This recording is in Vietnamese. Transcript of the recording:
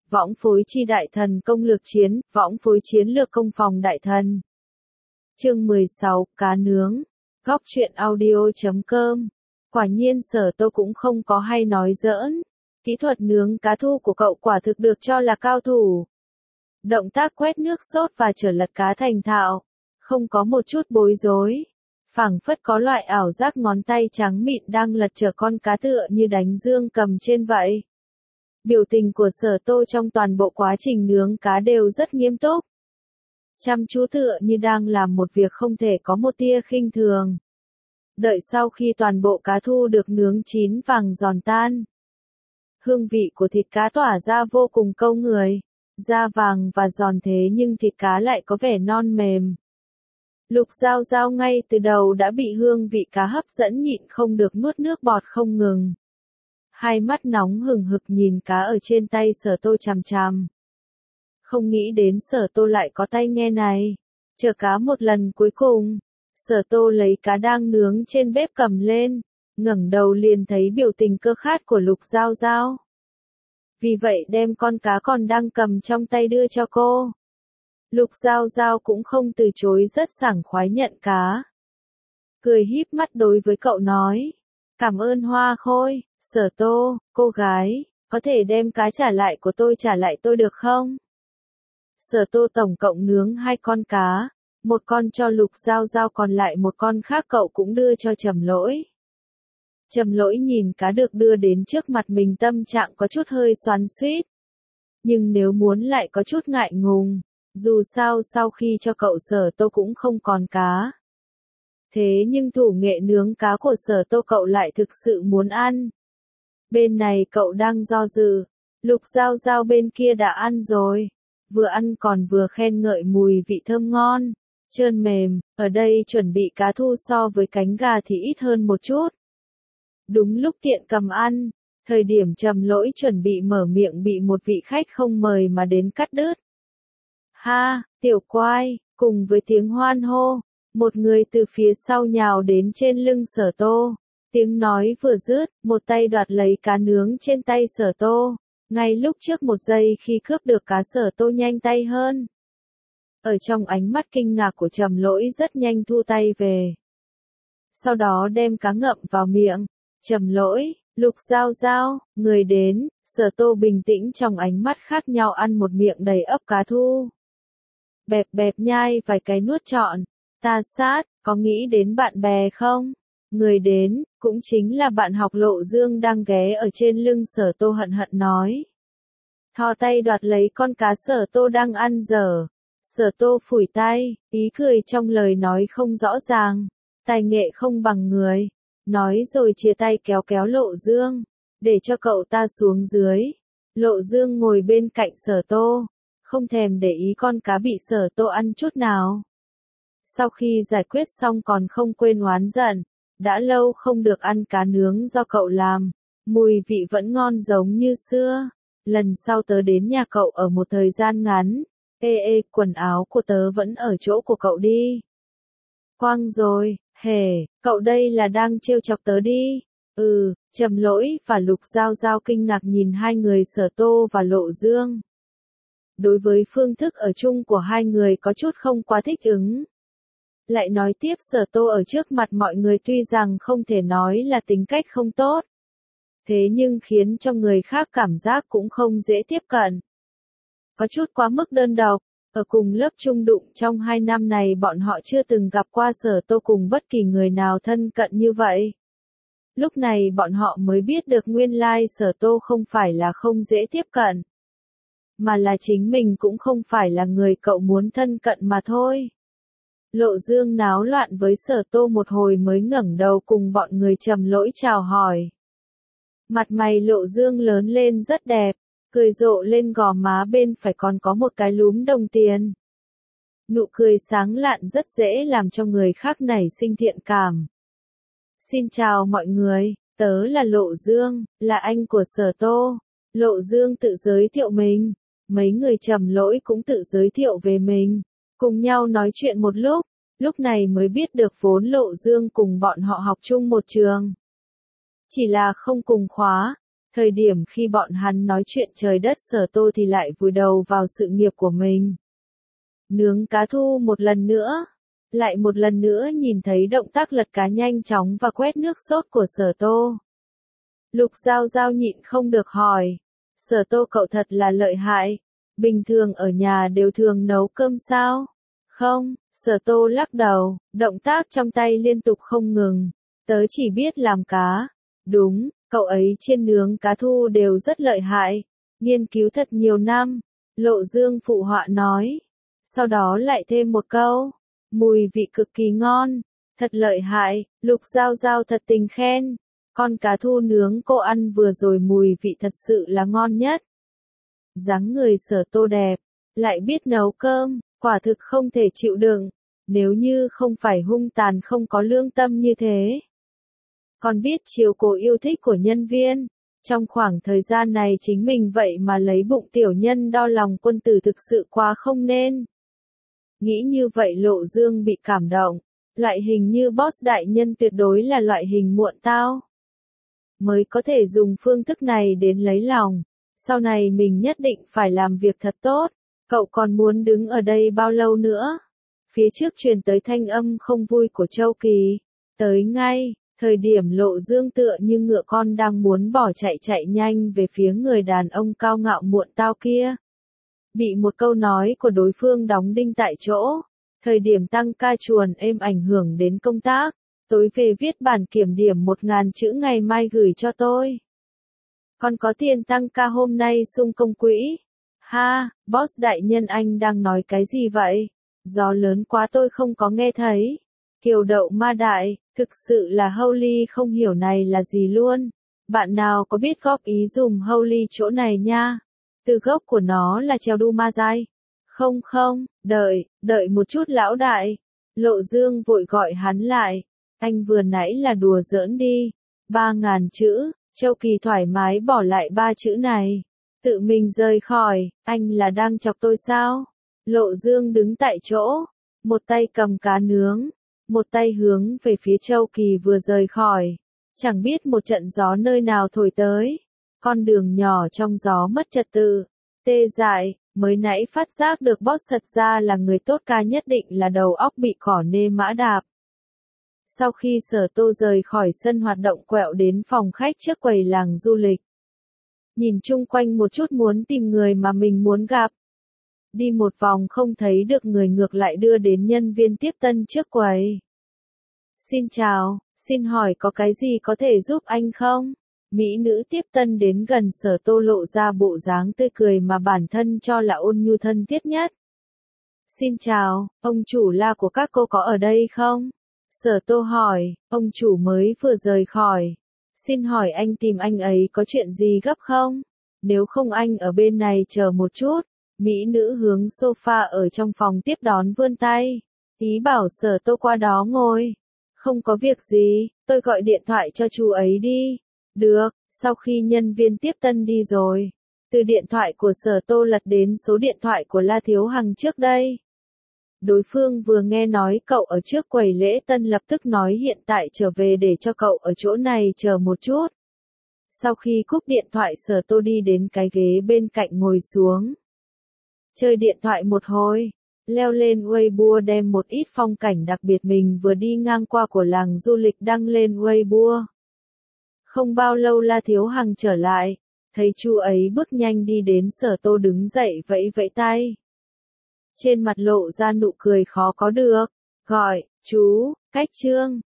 võng phối chi đại thần công lược chiến, võng phối chiến lược công phòng đại thần. Chương 16, cá nướng. Góc truyện audio.com. Quả nhiên Sở Tô cũng không có hay nói giỡn. Kỹ thuật nướng cá thu của cậu quả thực được cho là cao thủ. Động tác quét nước sốt và trở lật cá thành thạo. Không có một chút bối rối. Phảng phất có loại ảo giác ngón tay trắng mịn đang lật trở con cá tựa như đánh dương cầm trên vậy. Biểu tình của Sở Tô trong toàn bộ quá trình nướng cá đều rất nghiêm túc. Chăm chú tựa như đang làm một việc không thể có một tia khinh thường. Đợi sau khi toàn bộ cá thu được nướng chín vàng giòn tan. Hương vị của thịt cá tỏa ra vô cùng câu người. Da vàng và giòn thế nhưng thịt cá lại có vẻ non mềm. Lục Giao Giao ngay từ đầu đã bị hương vị cá hấp dẫn nhịn không được nuốt nước bọt không ngừng. Hai mắt nóng hừng hực nhìn cá ở trên tay Sở Tô chằm chằm. Không nghĩ đến Sở Tô lại có tay nghe này. Chờ cá một lần cuối cùng, Sở Tô lấy cá đang nướng trên bếp cầm lên, ngẩng đầu liền thấy biểu tình cơ khát của Lục Giao Giao. Vì vậy đem con cá còn đang cầm trong tay đưa cho cô. Lục Giao Giao cũng không từ chối rất sảng khoái nhận cá. Cười híp mắt đối với cậu nói. Cảm ơn Hoa Khôi, Sở Tô, cô gái, có thể đem cá trả lại tôi được không? Sở Tô tổng cộng nướng 2 con cá, một con cho Lục Giao Giao còn lại một con khác cậu cũng đưa cho Trầm Lỗi. Trầm Lỗi nhìn cá được đưa đến trước mặt mình tâm trạng có chút hơi xoắn xuýt. Nhưng nếu muốn lại có chút ngại ngùng, dù sao sau khi cho cậu Sở Tô cũng không còn cá. Thế nhưng thủ nghệ nướng cá của Sở Tô cậu lại thực sự muốn ăn. Bên này cậu đang do dự, Lục Giao Giao bên kia đã ăn rồi. Vừa ăn còn vừa khen ngợi mùi vị thơm ngon, trơn mềm, ở đây chuẩn bị cá thu so với cánh gà thì ít hơn một chút. Đúng lúc tiện cầm ăn, thời điểm Trầm Lỗi chuẩn bị mở miệng bị một vị khách không mời mà đến cắt đứt. Ha, tiểu quai, cùng với tiếng hoan hô, một người từ phía sau nhào đến trên lưng Sở Tô. Tiếng nói vừa dứt, một tay đoạt lấy cá nướng trên tay Sở Tô. Ngay lúc trước một giây khi cướp được cá Sở Tô nhanh tay hơn. Ở trong ánh mắt kinh ngạc của Trầm Lỗi rất nhanh thu tay về. Sau đó đem cá ngậm vào miệng. Trầm Lỗi, Lục Giao Giao, người đến, Sở Tô bình tĩnh trong ánh mắt khác nhau ăn một miệng đầy ắp cá thu. Bẹp bẹp nhai vài cái nuốt trọn. Ta sát, có nghĩ đến bạn bè không? Người đến, cũng chính là bạn học Lộ Dương đang ghé ở trên lưng Sở Tô hận hận nói. Thò tay đoạt lấy con cá Sở Tô đang ăn dở. Sở Tô phủi tay, ý cười trong lời nói không rõ ràng. Tài nghệ không bằng người. Nói rồi chia tay kéo kéo Lộ Dương, để cho cậu ta xuống dưới. Lộ Dương ngồi bên cạnh Sở Tô, không thèm để ý con cá bị Sở Tô ăn chút nào. Sau khi giải quyết xong còn không quên oán giận, đã lâu không được ăn cá nướng do cậu làm, mùi vị vẫn ngon giống như xưa. Lần sau tớ đến nhà cậu ở một thời gian ngắn, quần áo của tớ vẫn ở chỗ của cậu đi. Quang rồi, hề, cậu đây là đang trêu chọc tớ đi. Trầm Lỗi và Lục Giao Giao kinh ngạc nhìn hai người Sở Tô và Lộ Dương. Đối với phương thức ở chung của hai người có chút không quá thích ứng. Lại nói tiếp Sở Tô ở trước mặt mọi người tuy rằng không thể nói là tính cách không tốt. Thế nhưng khiến cho người khác cảm giác cũng không dễ tiếp cận. Có chút quá mức đơn độc, ở cùng lớp chung đụng trong 2 năm này bọn họ chưa từng gặp qua Sở Tô cùng bất kỳ người nào thân cận như vậy. Lúc này bọn họ mới biết được nguyên lai Sở Tô không phải là không dễ tiếp cận. Mà là chính mình cũng không phải là người cậu muốn thân cận mà thôi. Lộ Dương náo loạn với Sở Tô một hồi mới ngẩng đầu cùng bọn người Trầm Lỗi chào hỏi. Mặt mày Lộ Dương lớn lên rất đẹp, cười rộ lên gò má bên phải còn có một cái lúm đồng tiền. Nụ cười sáng lạn rất dễ làm cho người khác nảy sinh thiện cảm. Xin chào mọi người, tớ là Lộ Dương, là anh của Sở Tô. Lộ Dương tự giới thiệu mình, mấy người Trầm Lỗi cũng tự giới thiệu về mình. Cùng nhau nói chuyện một lúc này mới biết được vốn Lộ Dương cùng bọn họ học chung một trường. Chỉ là không cùng khóa, Thời điểm khi bọn hắn nói chuyện trời đất Sở Tô thì lại vùi đầu vào sự nghiệp của mình. Nướng cá thu một lần nữa. Lại một lần nữa nhìn thấy động tác lật cá nhanh chóng và quét nước sốt của Sở Tô. Lục Giao Giao nhịn không được hỏi. Sở Tô cậu thật là lợi hại. Bình thường ở nhà đều thường nấu cơm sao? Không, Sở Tô lắc đầu, động tác trong tay liên tục không ngừng. Tớ chỉ biết làm cá. Đúng, cậu ấy chiên nướng cá thu đều rất lợi hại. Nghiên cứu thật nhiều năm. Lộ Dương phụ họa nói. Sau đó lại thêm một câu. Mùi vị cực kỳ ngon. Thật lợi hại, Lục Giao Giao thật tình khen. Con cá thu nướng cô ăn vừa rồi mùi vị thật sự là ngon nhất. Dáng người Sở Tô đẹp, lại biết nấu cơm, quả thực không thể chịu đựng. Nếu như không phải hung tàn không có lương tâm như thế. Còn biết chiều cố yêu thích của nhân viên. Trong khoảng thời gian này chính mình vậy mà lấy bụng tiểu nhân đo lòng quân tử thực sự quá không nên. Nghĩ như vậy Lộ Dương bị cảm động. Loại hình như boss đại nhân tuyệt đối là loại hình muộn tao. Mới có thể dùng phương thức này đến lấy lòng. Sau này mình nhất định phải làm việc thật tốt. Cậu còn muốn đứng ở đây bao lâu nữa? Phía trước truyền tới thanh âm không vui của Châu Kỳ. Tới ngay, thời điểm Lộ Dương tựa như ngựa con đang muốn bỏ chạy nhanh về phía người đàn ông cao ngạo muộn tao kia. Bị một câu nói của đối phương đóng đinh tại chỗ. Thời điểm tăng ca chuồn êm ảnh hưởng đến công tác. Tối về viết bản kiểm điểm 1000 chữ ngày mai gửi cho tôi. Còn có tiền tăng ca hôm nay sung công quỹ. Ha, boss đại nhân anh đang nói cái gì vậy? Gió lớn quá tôi không có nghe thấy. Kiều đậu ma đại, thực sự là Holy không hiểu này là gì luôn. Bạn nào có biết góp ý dùm Holy chỗ này nha. Từ gốc của nó là treo đu ma dai. Không, đợi một chút lão đại. Lộ Dương vội gọi hắn lại. Anh vừa nãy là đùa giỡn đi. 3000 chữ, Châu Kỳ thoải mái bỏ lại 3 chữ này. Tự mình rời khỏi, anh là đang chọc tôi sao? Lộ Dương đứng tại chỗ, một tay cầm cá nướng, một tay hướng về phía Châu Kỳ vừa rời khỏi. Chẳng biết một trận gió nơi nào thổi tới. Con đường nhỏ trong gió mất trật tự. Tê dại, mới nãy phát giác được boss thật ra là người tốt ca nhất định là đầu óc bị cỏ nê mã đạp. Sau khi Sở Tô rời khỏi sân hoạt động quẹo đến phòng khách trước quầy làng du lịch. Nhìn chung quanh một chút muốn tìm người mà mình muốn gặp. Đi một vòng không thấy được người ngược lại đưa đến nhân viên tiếp tân trước quầy. Xin chào, xin hỏi có cái gì có thể giúp anh không? Mỹ nữ tiếp tân đến gần Sở Tô lộ ra bộ dáng tươi cười mà bản thân cho là ôn nhu thân thiết nhất. Xin chào, ông chủ La của các cô có ở đây không? Sở Tô hỏi, ông chủ mới vừa rời khỏi. Xin hỏi anh tìm anh ấy có chuyện gì gấp không? Nếu không anh ở bên này chờ một chút. Mỹ nữ hướng sofa ở trong phòng tiếp đón vươn tay. Ý bảo Sở Tô qua đó ngồi. Không có việc gì, tôi gọi điện thoại cho chú ấy đi. Được, sau khi nhân viên tiếp tân đi rồi. Từ điện thoại của Sở Tô lật đến số điện thoại của La Thiếu Hằng trước đây. Đối phương vừa nghe nói cậu ở trước quầy lễ tân lập tức nói hiện tại trở về để cho cậu ở chỗ này chờ một chút. Sau khi cúp điện thoại Sở Tô đi đến cái ghế bên cạnh ngồi xuống. Chơi điện thoại một hồi, leo lên Weibo đem một ít phong cảnh đặc biệt mình vừa đi ngang qua của làng du lịch đăng lên Weibo. Không bao lâu La Thiếu Hằng trở lại, thấy chú ấy bước nhanh đi đến Sở Tô đứng dậy vẫy vẫy tay. Trên mặt lộ ra nụ cười khó có được, gọi, chú, Cách Trương,